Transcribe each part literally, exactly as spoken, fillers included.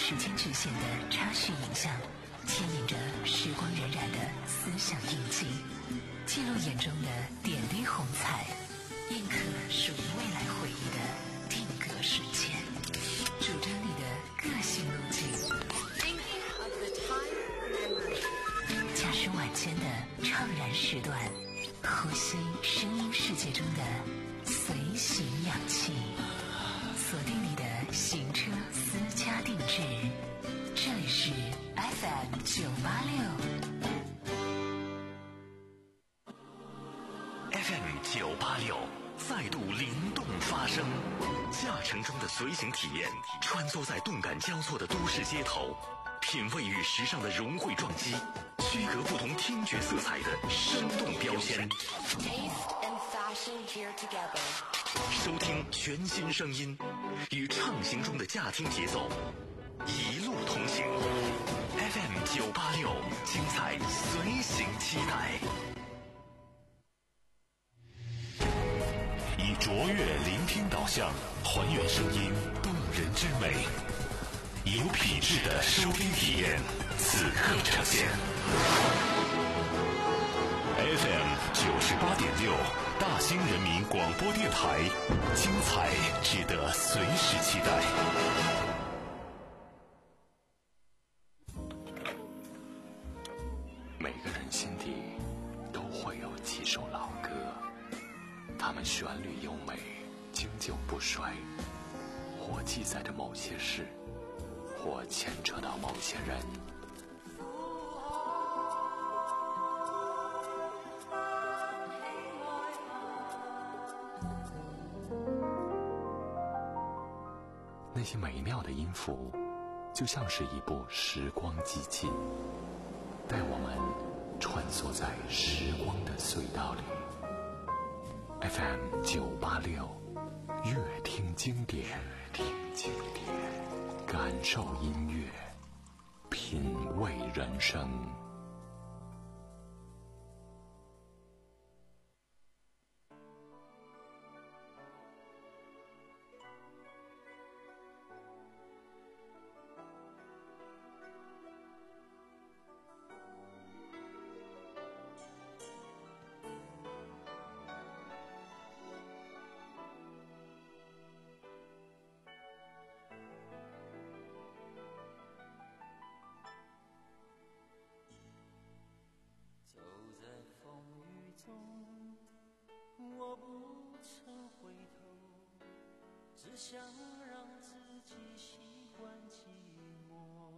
时间局限的插叙影像，牵引着时光荏苒的思想印记，记录眼中的点滴红彩，印刻属于未来回忆的定格瞬间，主张你的个性路径。驾驶晚间的怅然时段，呼吸声音世界中的随行氧气，锁定你的行车私家定制。这里是 F M 九八六 F M 九八六再度灵动发声，驾乘中的随行体验，穿梭在动感交错的都市街头，品味与时尚的融汇撞击，区隔不同听觉色彩的生动标签。收听全新声音，与畅行中的驾听节奏，一路同行。F M 九八六，精彩随行期待。以卓越聆听导向，还原声音动人之美，有品质的收听体验，此刻呈现。F M 九十八点六，大兴人民广播电台，精彩值得随时期待。每个人心底都会有几首老歌，它们旋律优美，经久不衰，或记载着某些事，或牵扯到某些人。那些美妙的音符，就像是一部时光机器，带我们穿梭在时光的隧道里。F M 九八六，乐听经典，听经典，感受音乐，品味人生。 走在风雨中，我不曾回头，只想让自己习惯寂寞。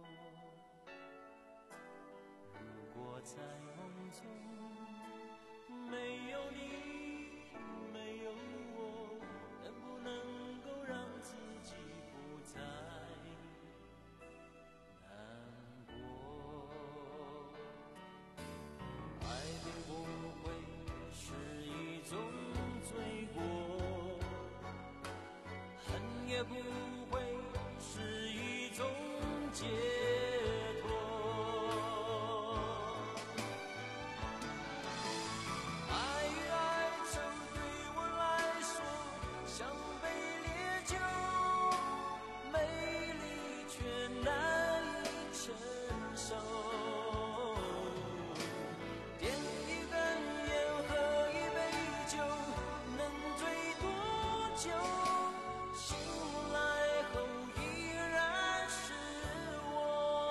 如果在梦中没有你，没有我，能不能够让自己不再难过？爱并不会是一种罪过，恨也不会是一种解脱。爱与哀愁对我来说像杯烈酒，美丽却难以承受。醒来后依然是我。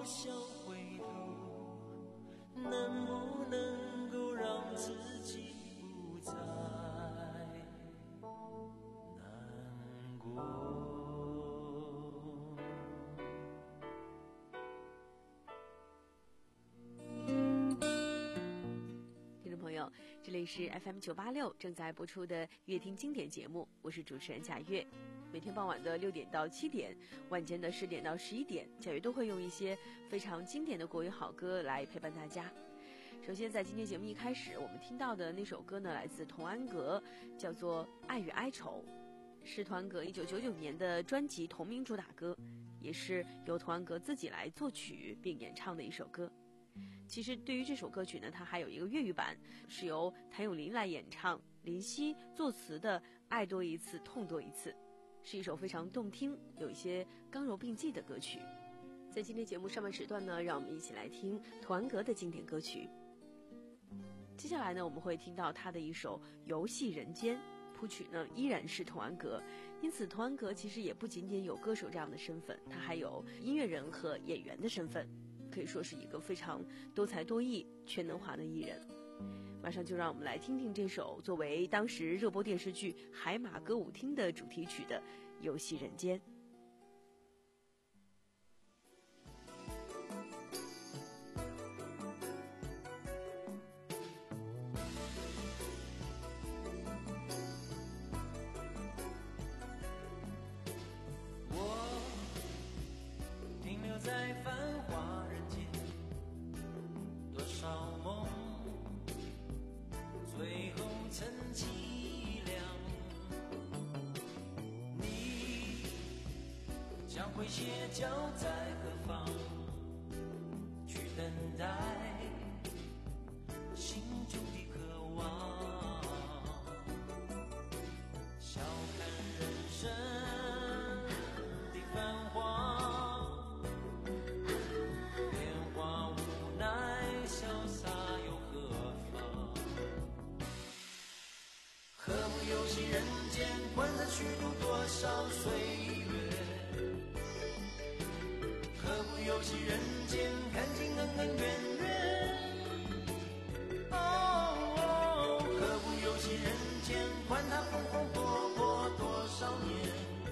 想回头，能不能够让自己不再难过。 这里是 F M 九八六正在播出的乐听经典节目，我是主持人贾月。每天傍晚的六点到七点，晚间的十点到十一点，贾月都会用一些非常经典的国语好歌来陪伴大家。首先在今天节目一开始，我们听到的那首歌呢，来自童安格，叫做《爱与哀愁》，是童安格一九九九年的专辑同名主打歌，也是由童安格自己来作曲并演唱的一首歌。其实对于这首歌曲呢，它还有一个粤语版，是由谭咏麟来演唱，林夕作词的《爱多一次痛多一次》，是一首非常动听有一些刚柔并济的歌曲。在今天节目上半时段呢，让我们一起来听童安格的经典歌曲。接下来呢，我们会听到他的一首《游戏人间》，谱曲呢依然是童安格，因此童安格其实也不仅仅有歌手这样的身份，他还有音乐人和演员的身份，可以说是一个非常多才多艺、全能华的艺人。马上就让我们来听听这首作为当时热播电视剧《海马歌舞厅》的主题曲的《游戏人间》。 停留在繁华人间，多少梦最后成凄凉。你将会歇脚在何方，去等待心中的渴望。笑看人生的繁华，游戏人间，换得虚度多少岁月？何不游戏人间，看尽恩恩怨怨？哦哦，何不游戏人间，管他风风火火多少年？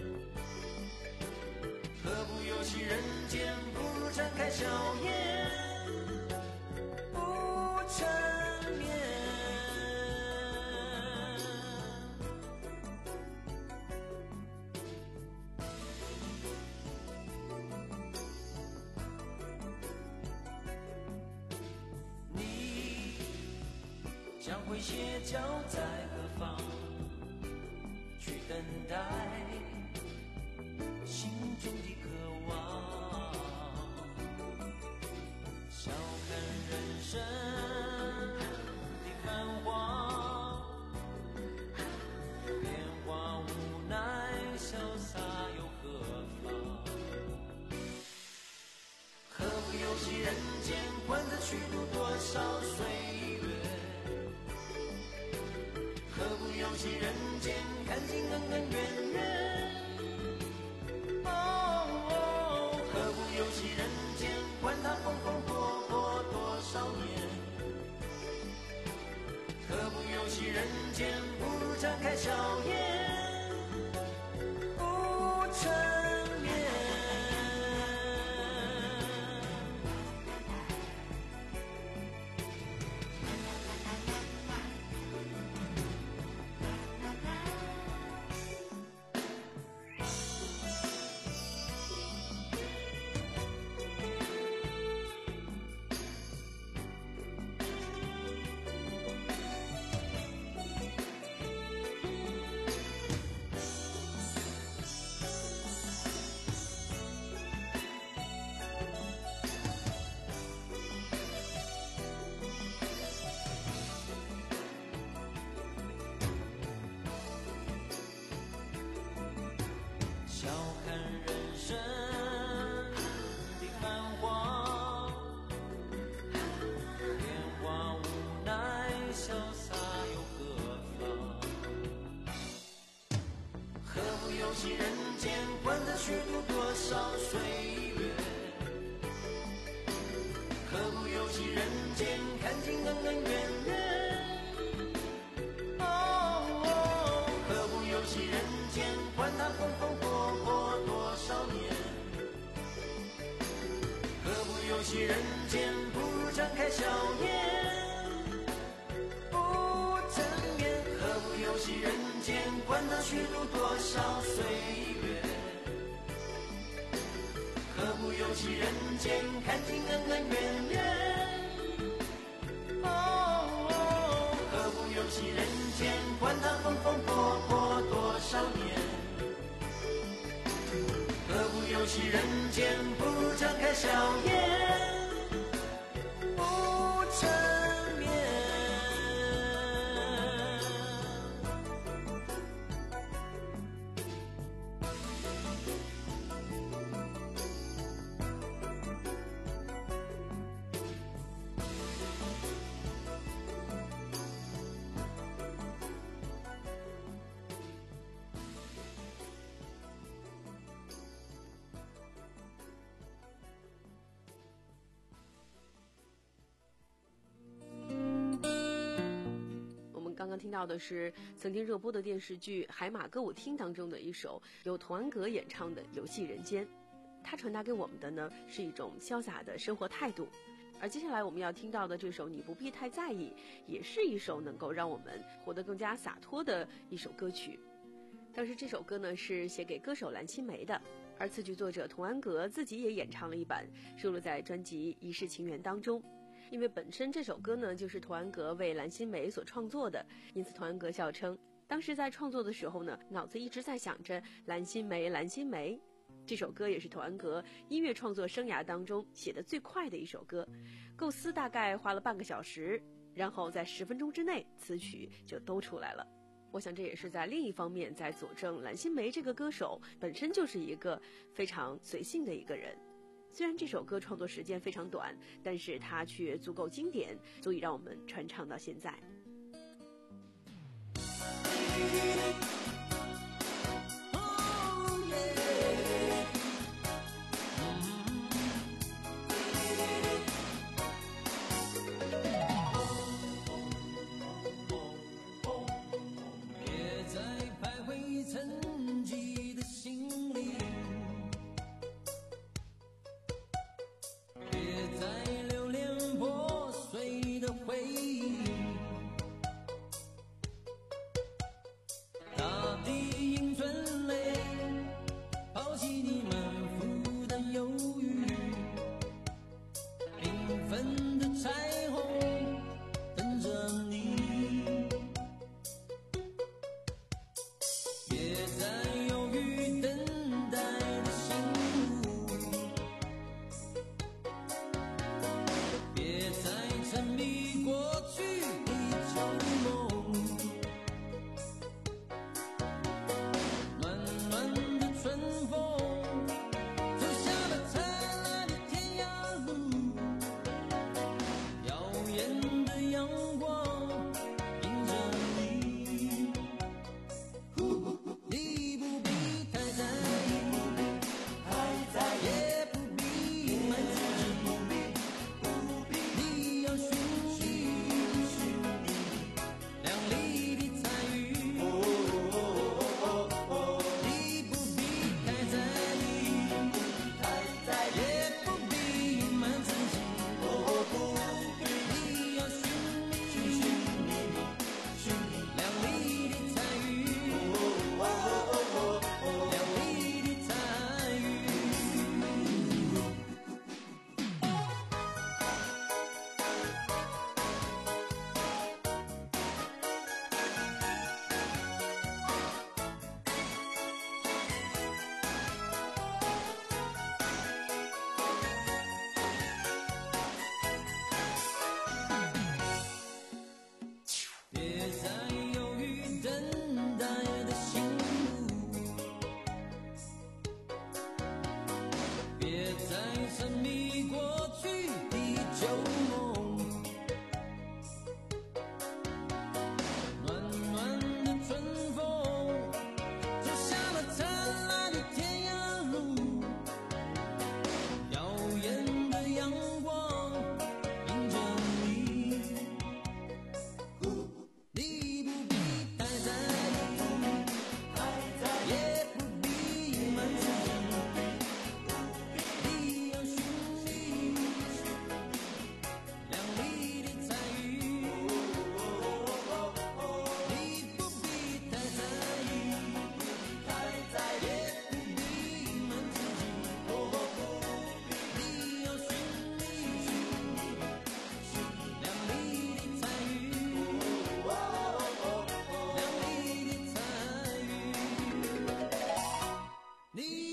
何不游戏人间，不如展开笑颜，不缠绵。将会歇脚在何方，去等待心中的渴望。笑看人生的繁华，变化无奈，潇洒又何妨？何不游戏人间，换得虚度多少岁月？何不游戏人间，看尽恩恩怨怨？哦哦，何不游戏人间，管他风风火火多少年？何不游戏人间，不如展开笑颜，不缠绵。笑看人生的繁华，变化无奈，潇洒又何妨？何不游戏人间，换得虚度多少岁月？ 戏人间，看尽恩恩怨怨。哦哦，何不游戏人间，管他风风火火多少年。何不游戏人间，不如展开笑颜。不正面，何不游戏人间，管他虚度多少岁月。何不游戏人间，看尽恩恩怨怨。哦哦，何不游戏人间，管他风风火火多少年。何不游戏人间，不如展开笑颜。不正面。 刚刚听到的是曾经热播的电视剧《海马歌舞厅》当中的一首由童安格演唱的《游戏人间》，它传达给我们的呢是一种潇洒的生活态度。而接下来我们要听到的这首《你不必太在意》，也是一首能够让我们活得更加洒脱的一首歌曲。当时这首歌呢是写给歌手蓝心湄的，而词曲作者童安格自己也演唱了一版，收录在专辑《一世情缘》当中。因为本身这首歌呢就是童安格为蓝心湄所创作的，因此童安格笑称当时在创作的时候呢，脑子一直在想着蓝心湄蓝心湄。这首歌也是童安格音乐创作生涯当中写的最快的一首歌，构思大概花了半个小时，然后在十分钟之内词曲就都出来了。我想这也是在另一方面在佐证蓝心湄这个歌手本身就是一个非常随性的一个人。虽然这首歌创作时间非常短，但是它却足够经典，足以让我们传唱到现在。 别再徘徊沉寂的心里，别再留恋破碎的回忆。当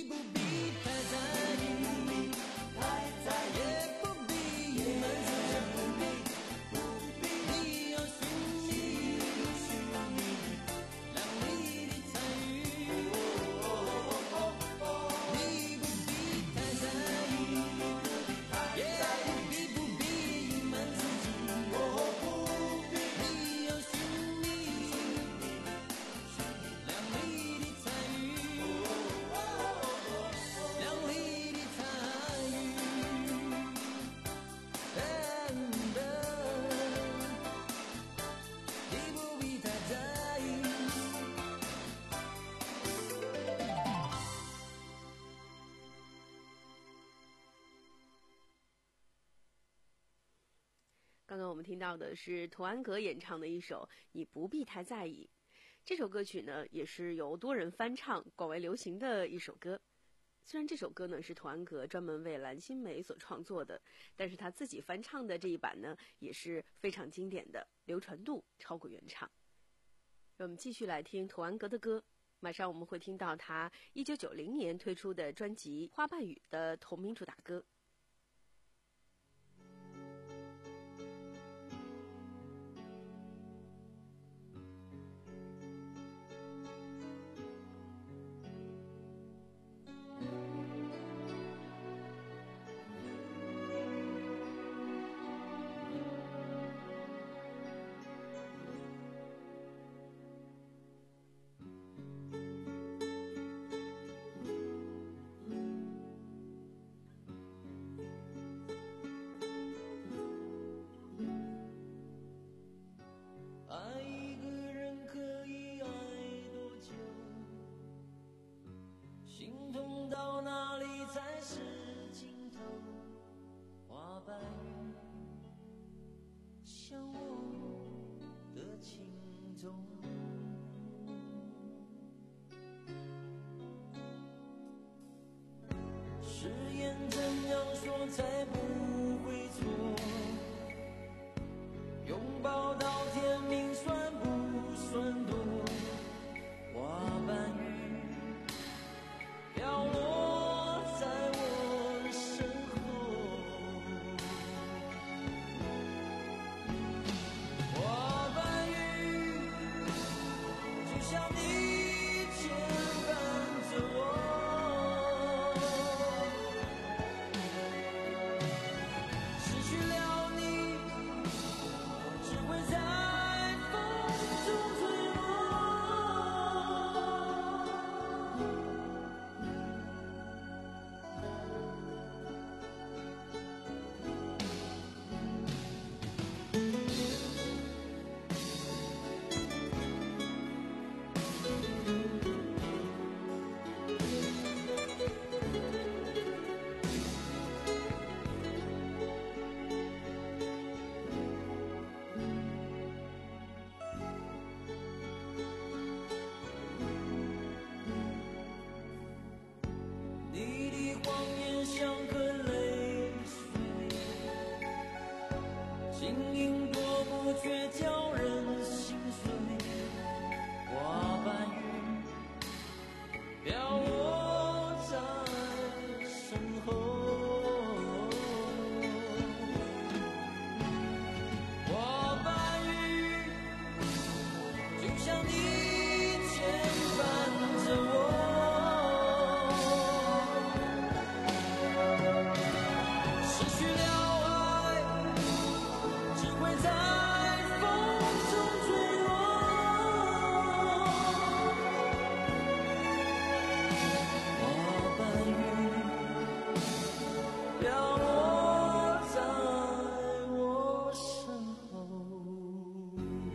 不必太在意，太在意，也不必隐瞒自己，你要寻觅，亮丽的参与，你不必太在意，也不必不必隐瞒自己，你要寻觅，亮丽的参与，亮丽的参与，等等，你不必太在意。 刚刚我们听到的是童安格演唱的一首《你不必太在意》。这首歌曲呢，也是由多人翻唱、广为流行的一首歌。虽然这首歌呢是童安格专门为蓝心湄所创作的，但是他自己翻唱的这一版呢，也是非常经典的，流传度超过原唱。让我们继续来听童安格的歌。马上我们会听到他一九九零年推出的专辑《花瓣雨》的同名主打歌。 爱一个人可以爱多久？心痛到哪里才是尽头？花瓣雨像我的情衷，誓言怎样说才不会错？拥抱到天明算不算多？花瓣雨飘落在我身后，花瓣雨就像你牵绊着我，失去了你只会在风中坠落。你的谎言像颗泪水，晶莹多不却叫人心碎。花瓣雨飘落在身后，花瓣雨就像你牵绊着我，失去了爱只会在风中坠落。花瓣雨飘落在我身后。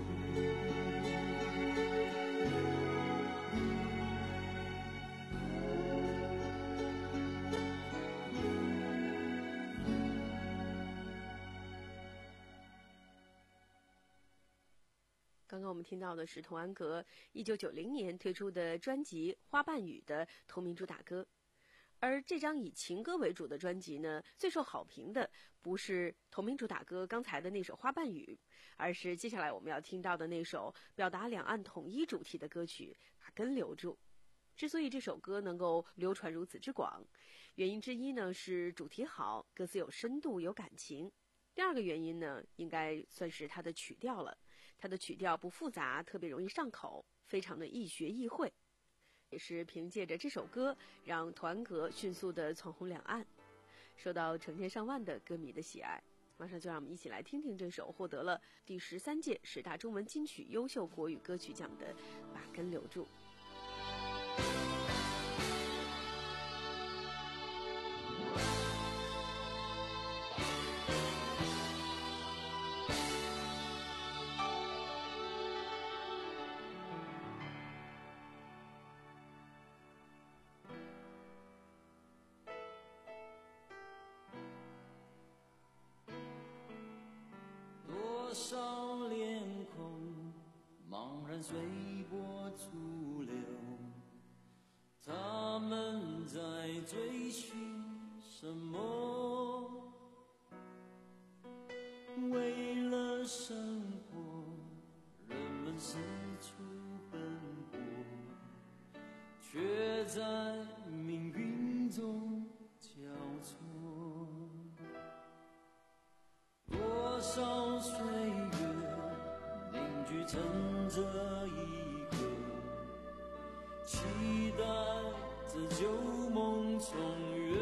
刚刚我们听到的是童安格一九九零年推出的专辑《花瓣雨》的同名主打歌。而这张以情歌为主的专辑呢，最受好评的不是同名主打歌刚才的那首《花瓣雨》，而是接下来我们要听到的那首表达两岸统一主题的歌曲《把根留住》。 之所以这首歌能够流传如此之广，原因之一呢是主题好，歌词有深度有感情。第二个原因呢，应该算是它的曲调了。它的曲调不复杂，特别容易上口，非常的易学易会。也是凭借着这首歌，让团歌迅速的窜红两岸，受到成千上万的歌迷的喜爱。马上就让我们一起来听听这首获得了第十三届十大中文金曲优秀国语歌曲奖的《把根留住》。 多少脸孔茫然随波逐流，他们在追寻什么？为了生活，人们四处奔波，却在命运中交错。多少岁月凝聚成这一刻，期待着旧梦重圆，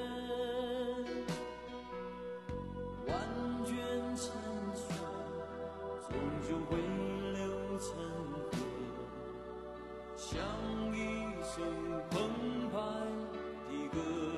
万卷成书，终究会流成河，像一首澎湃的歌。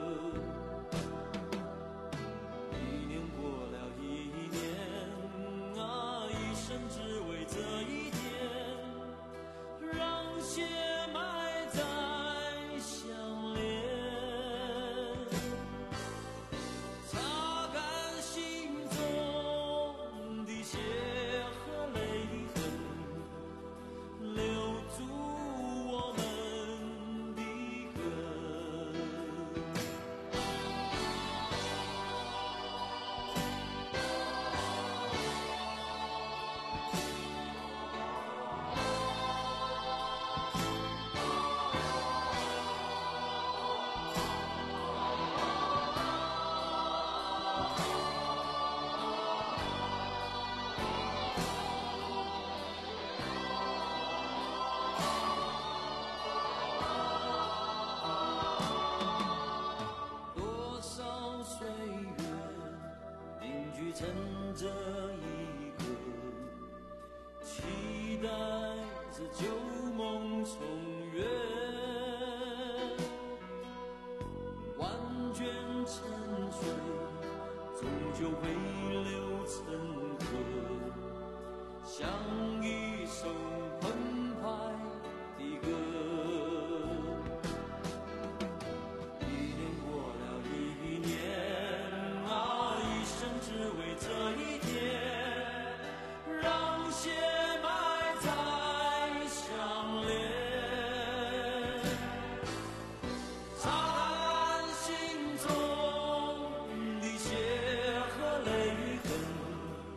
趁这一刻，期待着旧梦重圆，万卷沉睡，终究会流成河，像一首澎湃的歌。一年过了一年啊，一生只为这一天，让血脉再相连，擦干心中的血和泪痕，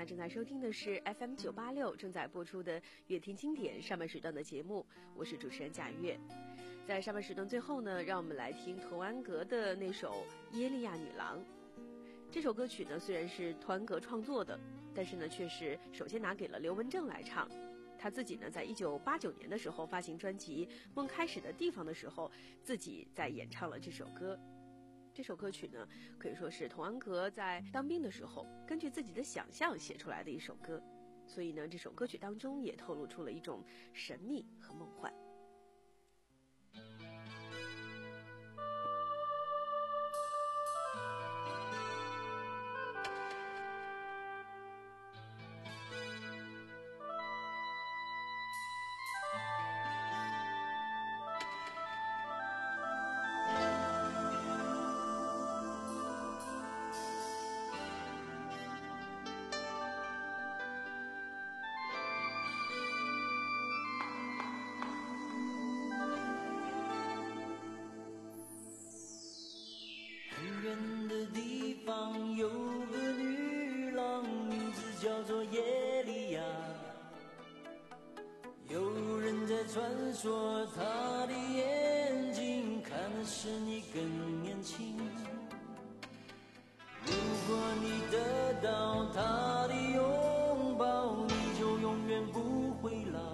在正在收听的是 F M 九八六正在播出的乐听经典上半时段的节目，我是主持人贾月。在上半时段最后呢，让我们来听童安格的那首《耶利亚女郎》。这首歌曲呢，虽然是童安格创作的，但是呢，却是首先拿给了刘文正来唱。他自己呢，在一九八九年的时候发行专辑《梦开始的地方》的时候，自己在演唱了这首歌。这首歌曲呢，可以说是童安格在当兵的时候根据自己的想象写出来的一首歌，所以呢，这首歌曲当中也透露出了一种神秘和梦幻。 有个女郎，名字叫做耶利亚，有人在传说她的眼睛看的是你更年轻。如果你得到她的拥抱，你就永远不会老。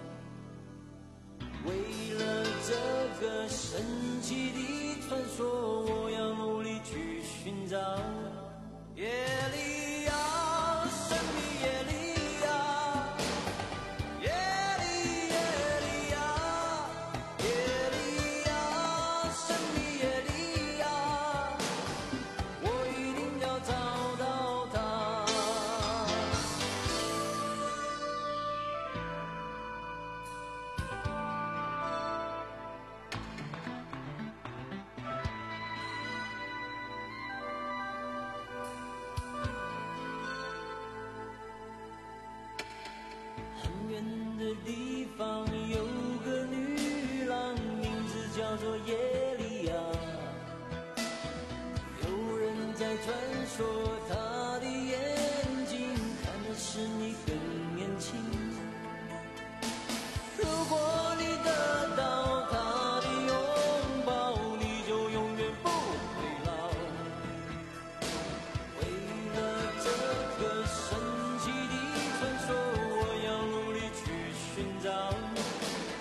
为了这个神奇的传说，我要努力去寻找。耶利亚，神秘耶利亚，耶利耶利亚，耶利亚，神秘耶利亚，我一定要找到她。的地方有个女郎，名字叫做耶利亚，有人在传说她的眼睛看的是你更年轻。如果你得到她的拥抱，你就永远不会老。为了这个神奇的传说，我要努力去寻找。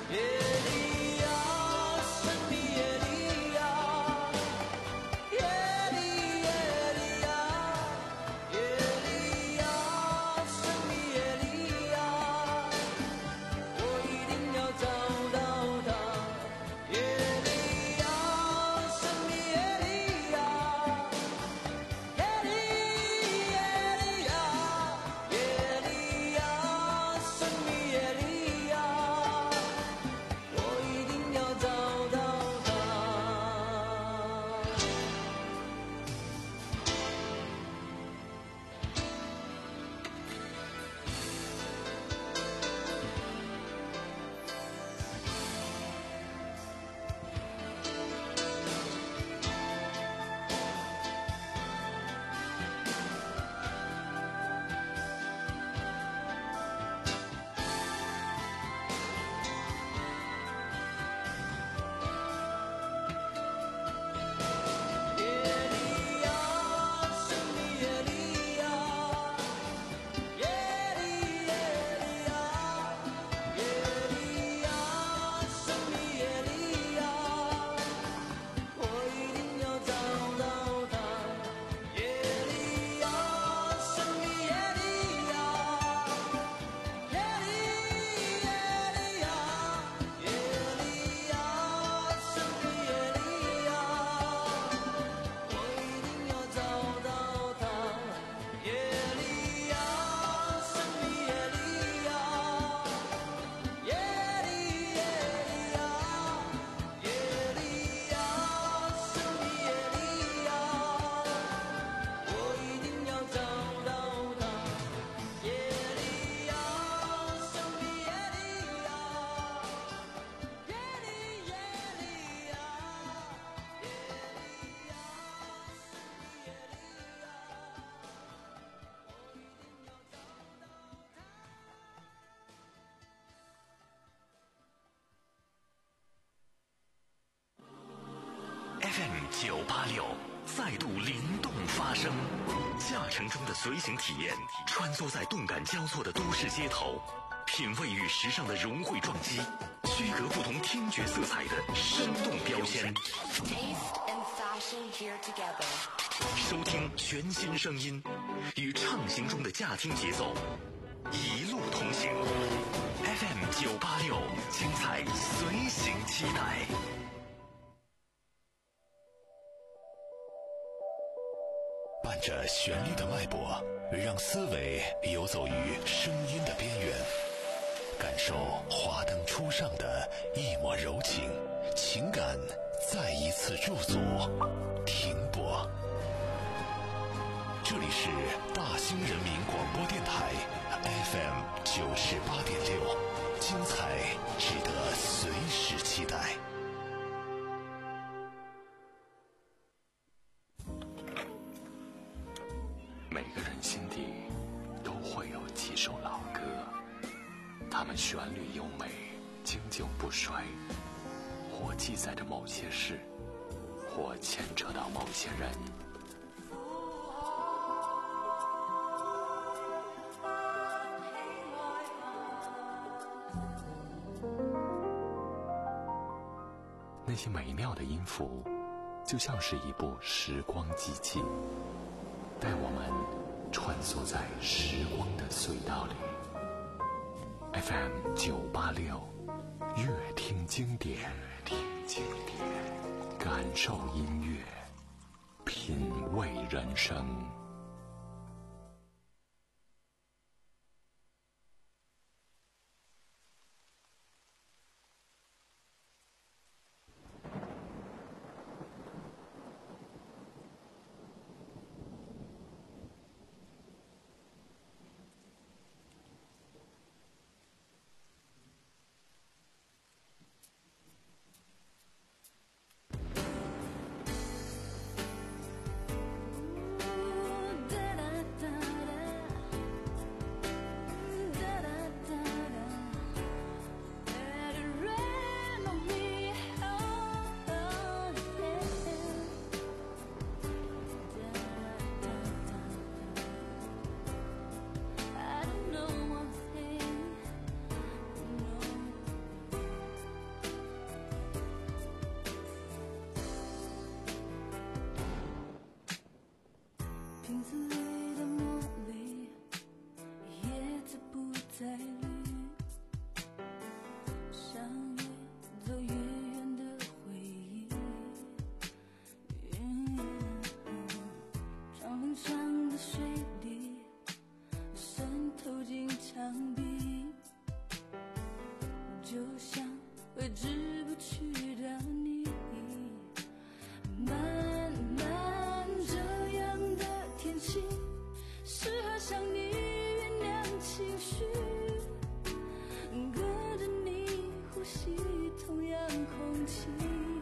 九八六再度灵动发声，驾乘中的随行体验，穿梭在动感交错的都市街头，品味与时尚的融汇撞击，区隔不同听觉色彩的生动标签。收听全新声音，与畅行中的驾听节奏，一路同行。F M 九八六，精彩随行期待。伴着旋律的脉搏，让思维游走于声音的边缘，感受华灯初上的一抹柔情，情感再一次驻足停泊。这里是大兴人民广播电台 F M 九十八点六，精彩值得随时期待。每个人心底都会有几首老歌，它们旋律优美，经久不衰，或记载着某些事，或牵扯到某些人。那些美妙的音符，就像是一部时光机器，带我们穿梭在时光的隧道里。F M 九八六，乐听经典，听经典，感受音乐，品味人生。 瓶子里的茉莉，叶子不再绿，像越走越远的回忆。窗棂上的水滴渗透进墙壁，就像挥之不去的你。慢慢这样的天气，适合向你酝酿情绪，跟着你呼吸同样空气。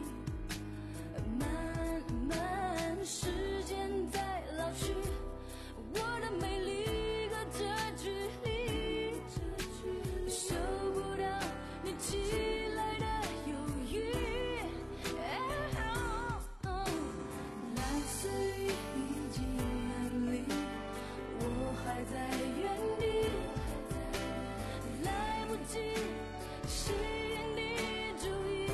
慢慢时间在老去，我的美丽隔着距离，收不到你寄来的犹豫。蓝色雨已经远离，我还在原地，来不及吸引你注意。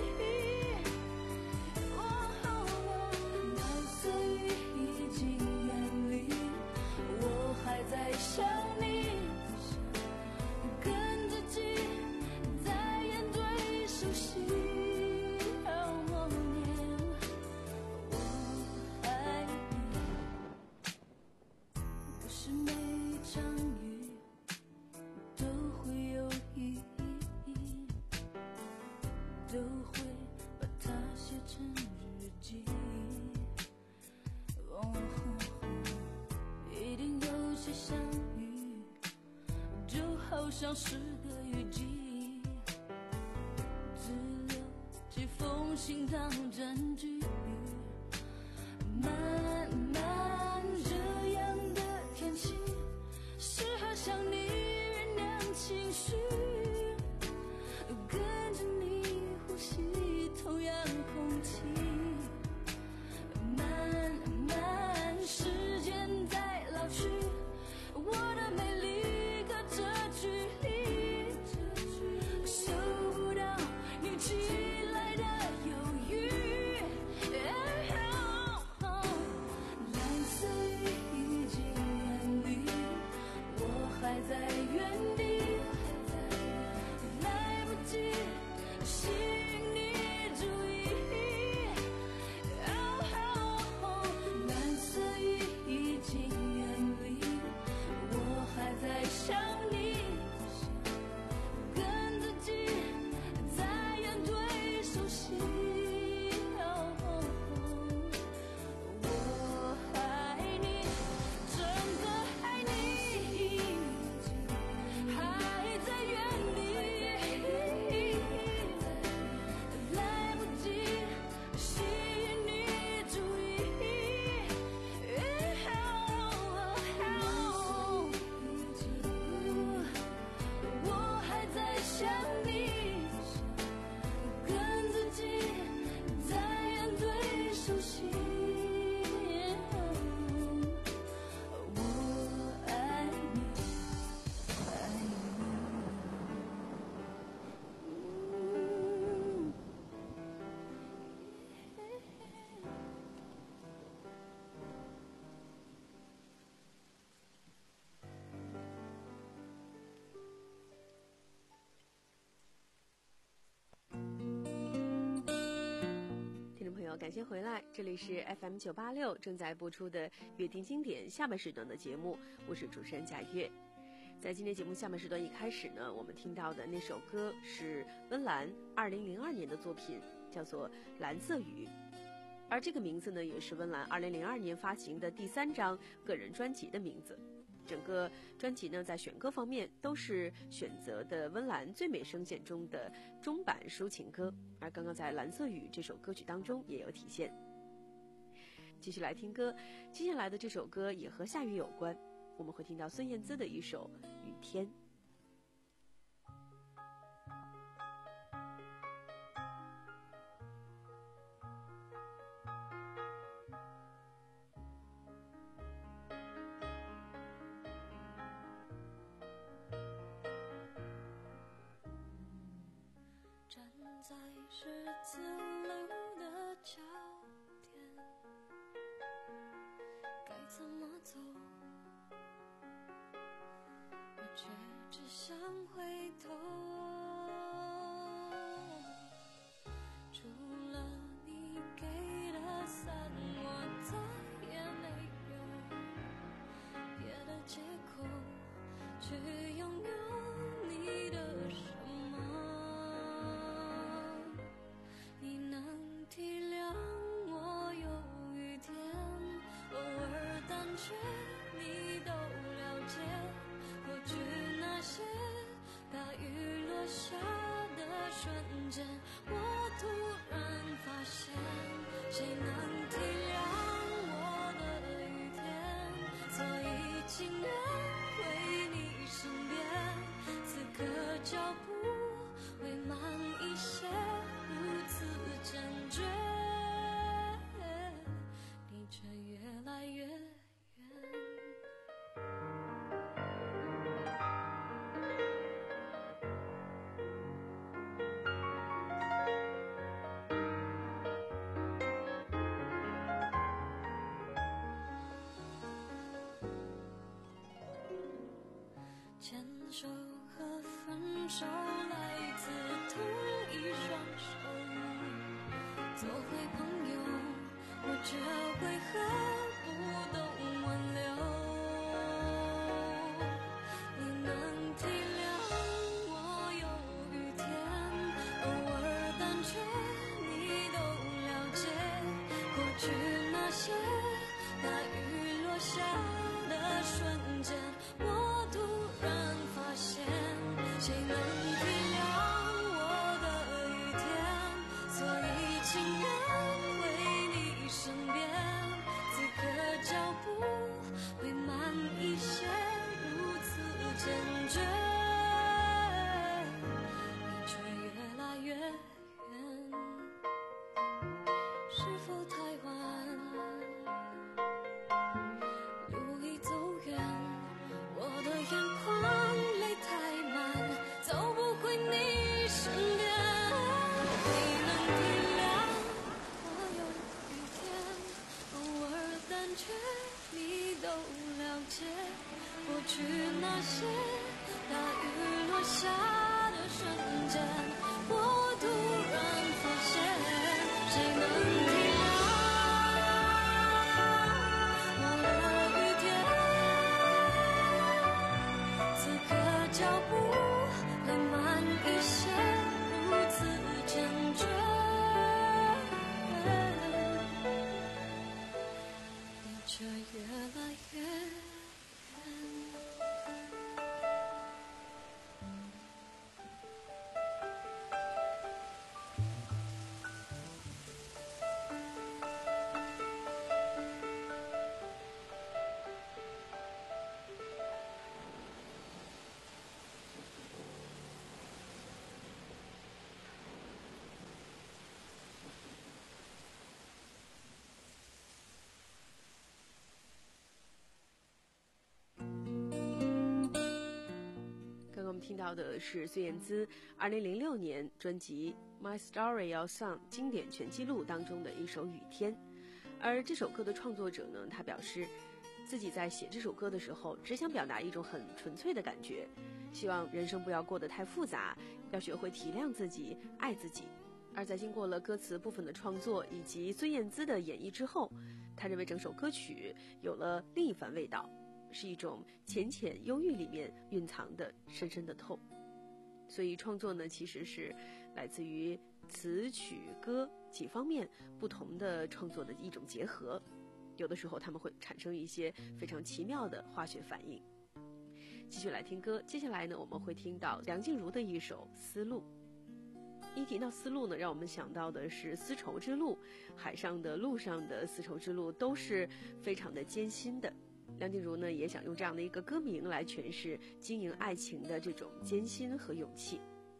蓝色雨已经远离，我还在想你，跟自己在眼对熟悉。默念我爱你，不是每一场雨都会有意义，都会把它写成日记。哦，一定有些相遇，就好像是个雨季，只留几封信当证据。慢慢这样的天气，适合向你酝酿情绪，跟着你呼吸同样空气。 友，感谢回来，这里是 F M 九八六正在播出的乐听经典下半时段的节目，我是主持人贾月。在今天节目下半时段一开始呢，我们听到的那首歌是温岚二零零二年的作品，叫做《蓝色雨》，而这个名字呢，也是温岚二零零二年发行的第三张个人专辑的名字。整个专辑呢，在选歌方面都是选择的温岚最美声线中的中版抒情歌，而刚刚在《蓝色雨》这首歌曲当中也有体现。继续来听歌，接下来的这首歌也和下雨有关，我们会听到孙燕姿的一首《雨天》。 站在十字路的交点，该怎么走？我却只想回头。除了你给的伞，我再也没有别的借口去拥有你的什么。你能体谅我有雨天，偶尔胆怯，你都了解。过去那些大雨落下的瞬间，我突然发现，谁能体谅我的雨天？所以情愿回你身边，此刻脚步会慢一些，如此坚决，你却越来越远。牵手和分手来自同一双手，做回朋友，我却为何不懂挽留？你能体谅我有雨天，偶尔胆怯，你都了解。过去那些大雨落下的瞬间，我突然发现，谁能体谅我的雨天？所以情愿回你身边，此刻脚步会慢一些，如此坚决，你却越来越远。是否太晚？路已走远，我的眼眶泪太满，走不回你身边。你能体谅我有雨天，偶尔胆怯，你都了解。过去那些大雨落下的瞬间，我突然发现，谁能体谅我的雨天？此刻脚步会慢一些，如此坚决，你却越来越远。 听到的是孙燕姿二零零六年专辑《My Story Your Song》经典全记录当中的一首《雨天》，而这首歌的创作者呢，他表示自己在写这首歌的时候，只想表达一种很纯粹的感觉，希望人生不要过得太复杂，要学会体谅自己，爱自己。 而在经过了歌词部分的创作以及孙燕姿的演绎之后，他认为整首歌曲有了另一番味道，是一种浅浅忧郁里面蕴藏的深深的痛。所以创作呢，其实是来自于词曲歌几方面不同的创作的一种结合，有的时候他们会产生一些非常奇妙的化学反应。继续来听歌，接下来呢，我们会听到梁静茹的一首《丝路》。一提到丝路呢，让我们想到的是丝绸之路，海上的、陆上的丝绸之路都是非常的艰辛的。梁静茹呢，也想用这样的一个歌名来诠释经营爱情的这种艰辛和勇气。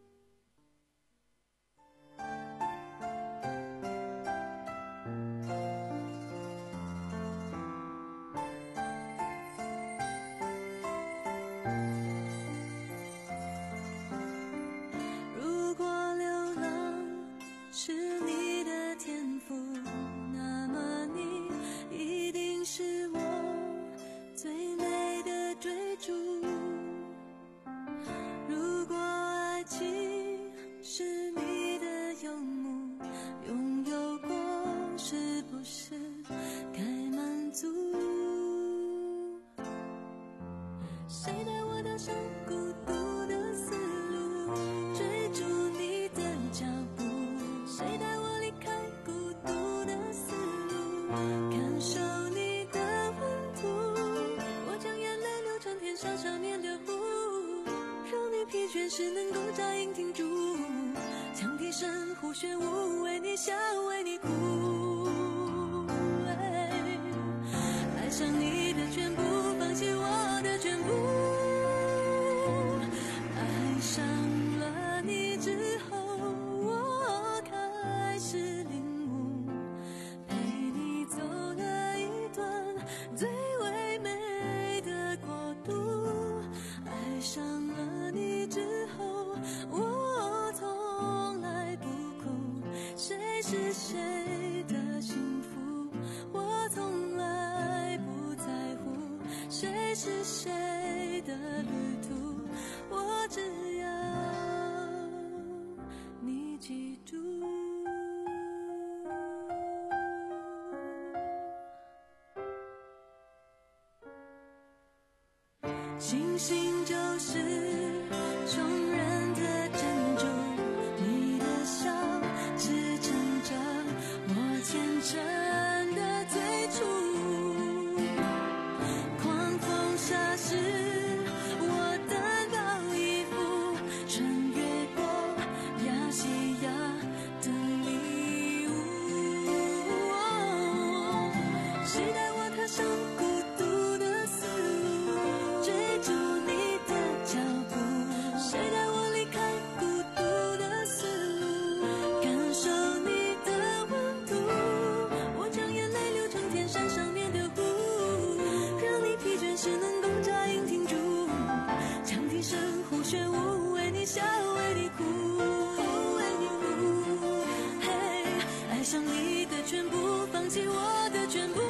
是能够扎营停住，羌笛声呼旋舞，为你笑为你哭，爱上你的全部，放弃我的全部，爱上了你之后，我开始领悟，陪你走了一段最唯美的国度，爱上了你之后，我从来不哭，谁是谁的幸福，我从来不在乎，谁是谁的旅途，我只要你记住。星星就是众人的珍珠，你的笑支撑着我虔诚的最初，狂风沙时我单薄衣服，穿越过亚细亚的礼物，谁带我踏上孤独的丝路，追逐你的脚步，谁带我离开孤独的丝路，感受你的温度，我将眼泪流成天山上面的湖，让你疲倦时能够扎营停住，羌笛声呼旋舞，为你笑为你哭，为你哭，嘿，爱上你的全部，放弃我的全部，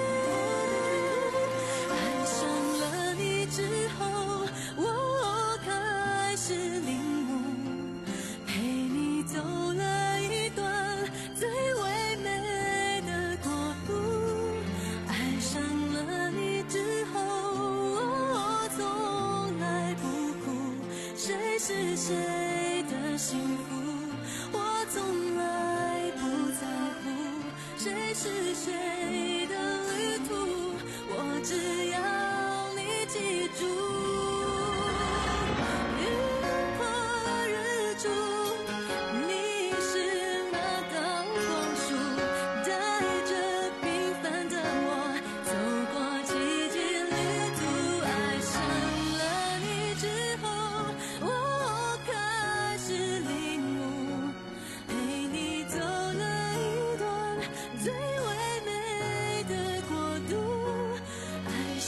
爱上了你之后，我开始领悟，陪你走了一段最唯美的国度，爱上了你之后，我从来不哭，谁是谁的幸福，我从来不在乎，谁是谁的旅途，我只要你记住。云破日出，你是那道光束，带着平凡的我走过奇迹旅途，爱上了你之后，我开始领悟，陪你走了一段最唯美的国度，爱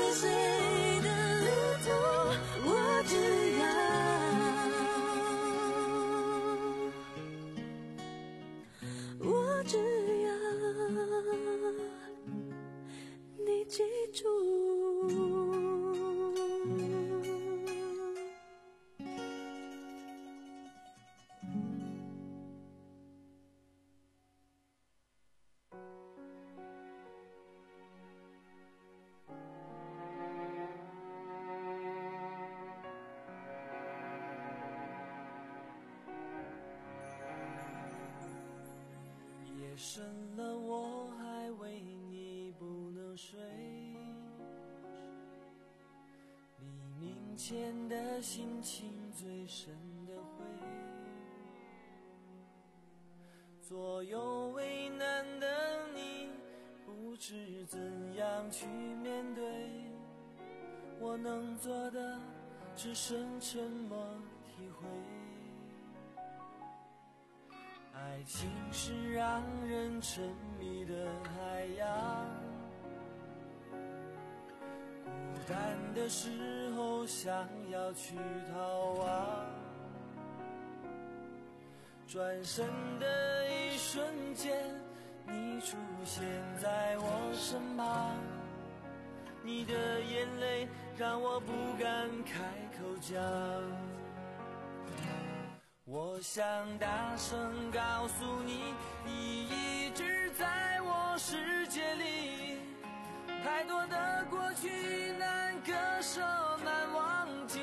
随的路途，我只要，我只要你记住。 夜深了，我还为你不能睡。黎明前的心情最深的灰，左右为难的你，不知怎样去面对。我能做的只剩沉默体会。爱情是让人沉迷的海洋，孤单的时候想要去逃亡，转身的一瞬间，你出现在我身旁，你的眼泪让我不敢开口讲。我想大声告诉你，你一直在我世界里，太多的过去难割舍难忘记，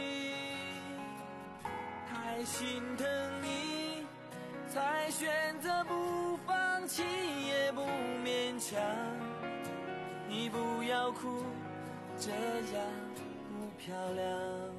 太心疼你，才选择不放弃也不勉强。你不要哭，这样不漂亮。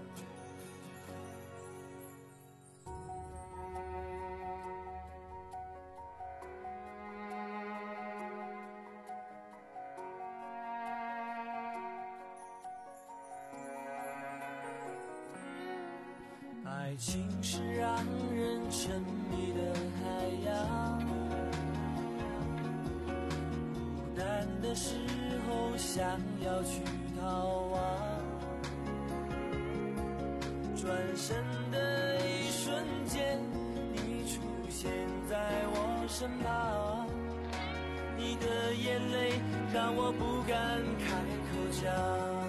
爱情是让人沉迷的海洋，孤单的时候想要去逃亡，转身的一瞬间，你出现在我身旁，你的眼泪让我不敢开口讲。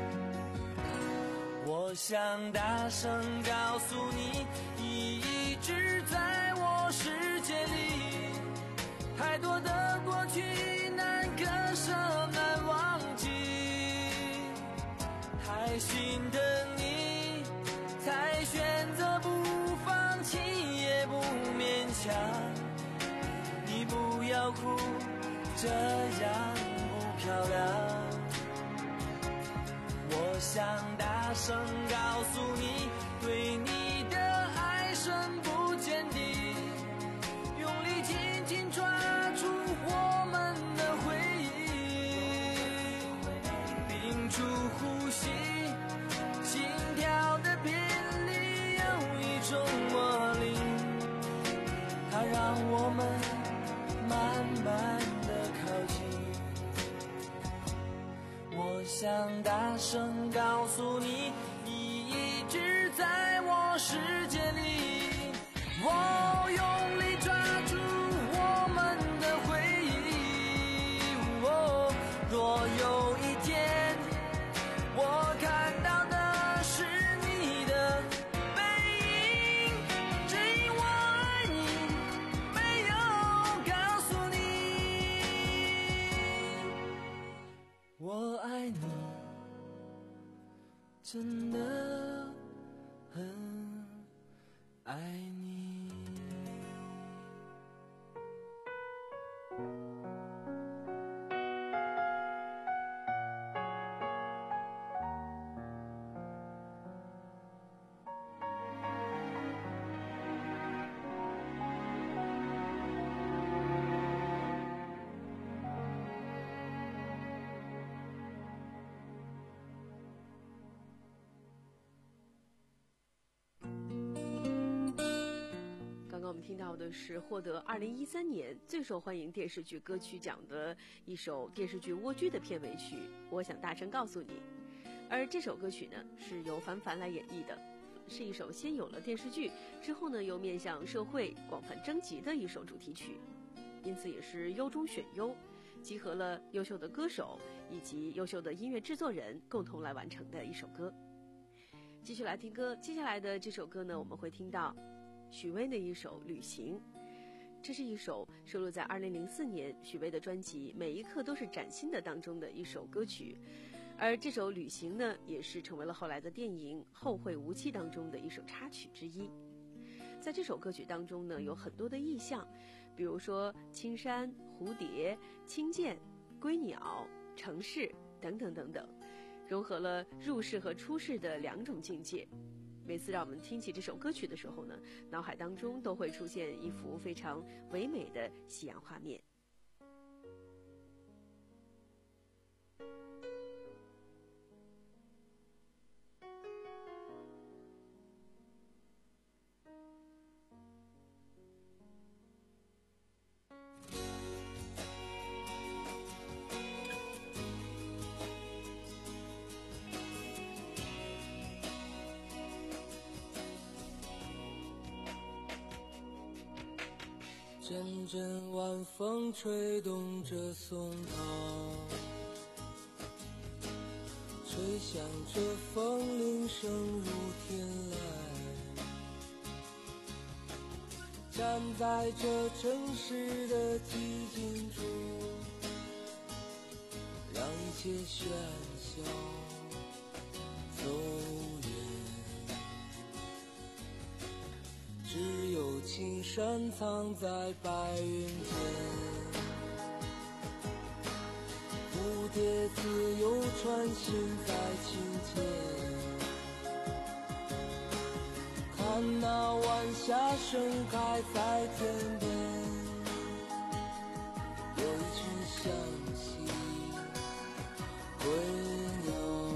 我想大声告诉你，你一直在我世界里，太多的过去难割舍难忘记，太心疼你，才选择不放弃也不勉强。你不要哭，这样不漂亮。我想大声告诉你，对你的爱深不见底，用力紧紧抓住我们的回忆，屏住呼吸，心跳的频率有一种魔力，它让我们慢慢的靠近。我想大声告诉你，你一直在我世界里，我用力抓住我们的回忆。哦，若有一天我看到的是你的背影，只因我爱你，没有告诉你我爱你，真的很爱你。 刚刚我们听到的是获得二零一三年最受欢迎电视剧歌曲奖的一首电视剧《蜗居》的片尾曲《我想大声告诉你》。 而这首歌曲呢，是由凡凡来演绎的，是一首先有了电视剧之后呢，又面向社会广泛征集的一首主题曲，因此也是优中选优，集合了优秀的歌手以及优秀的音乐制作人共同来完成的一首歌。继续来听歌，接下来的这首歌呢，我们会听到许巍的一首《旅行》，这是一首收录在二零零四年许巍的专辑《每一刻都是崭新的》当中的一首歌曲。而这首《旅行》呢，也是成为了后来的电影《后会无期》当中的一首插曲之一。在这首歌曲当中呢，有很多的意象，比如说青山、蝴蝶、青涧、归鸟、城市等等等等，融合了入世和出世的两种境界。每次让我们听起这首歌曲的时候呢，脑海当中都会出现一幅非常唯美的夕阳画面。 阵阵晚风吹动着松涛，吹响着风铃声如天籁。站在这城市的寂静处，让一切喧嚣走远。只有青山藏在白云间，蝴蝶自由穿行在清涧，看那晚霞盛开在天边，有一群向西归鸟，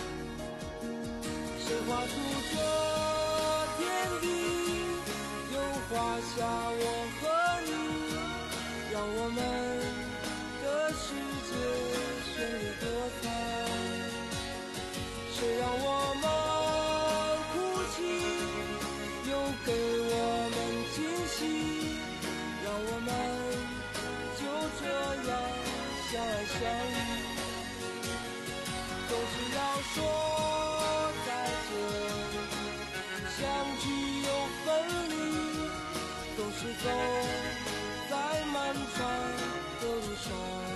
谁画出这天地，画下我和你，让我们的世界绚丽多彩。谁让我们哭泣，又给我们惊喜，让我们就这样相爱相依。总是要说再见，相聚又分离，总是走在漫长的路上。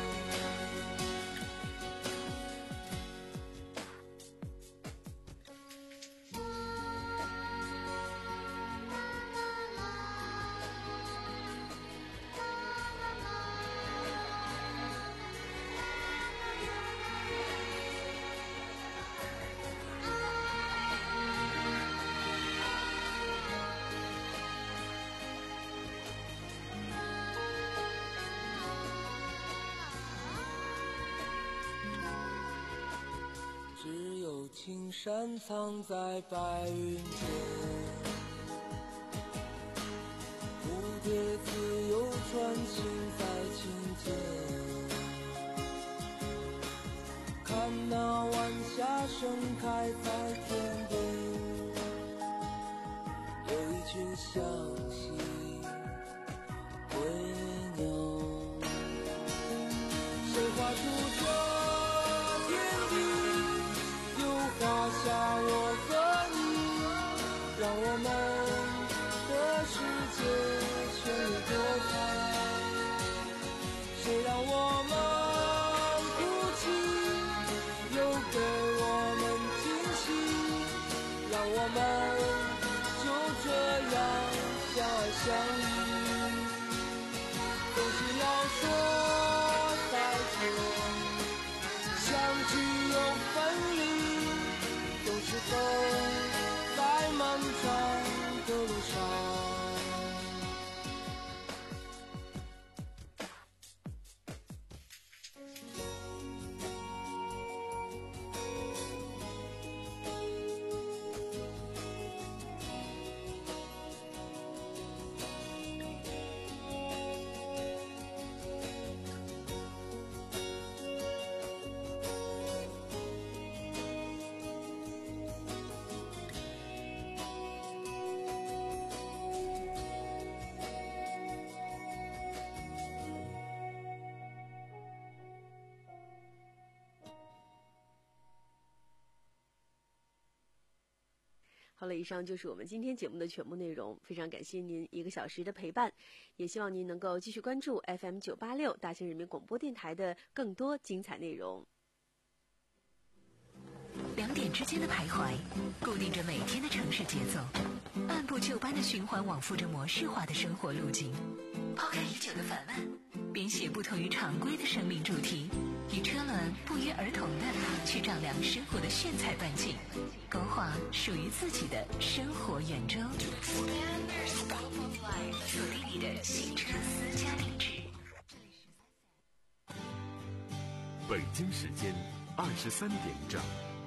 只有青山藏在白云间，蝴蝶自由穿行在清涧，看那晚霞盛开在天边，有一群向西归鸟，谁画出这画下我和你，让我们的世界绚丽多彩。谁让我们哭泣，又给我们惊喜，让我们就这样相好了，以上就是我们今天节目的全部内容，非常感谢您一个小时的陪伴，也希望您能够继续关注 F M 九八六大庆人民广播电台的更多精彩内容。 两点之间的徘徊，固定着每天的城市节奏，按部就班的循环往复着模式化的生活路径。抛开已久的烦闷，编写不同于常规的生命主题，与车轮不约而同的去丈量生活的炫彩半径，勾画属于自己的生活圆周。锁定你的行车私家定制。 北京时间二十三点整。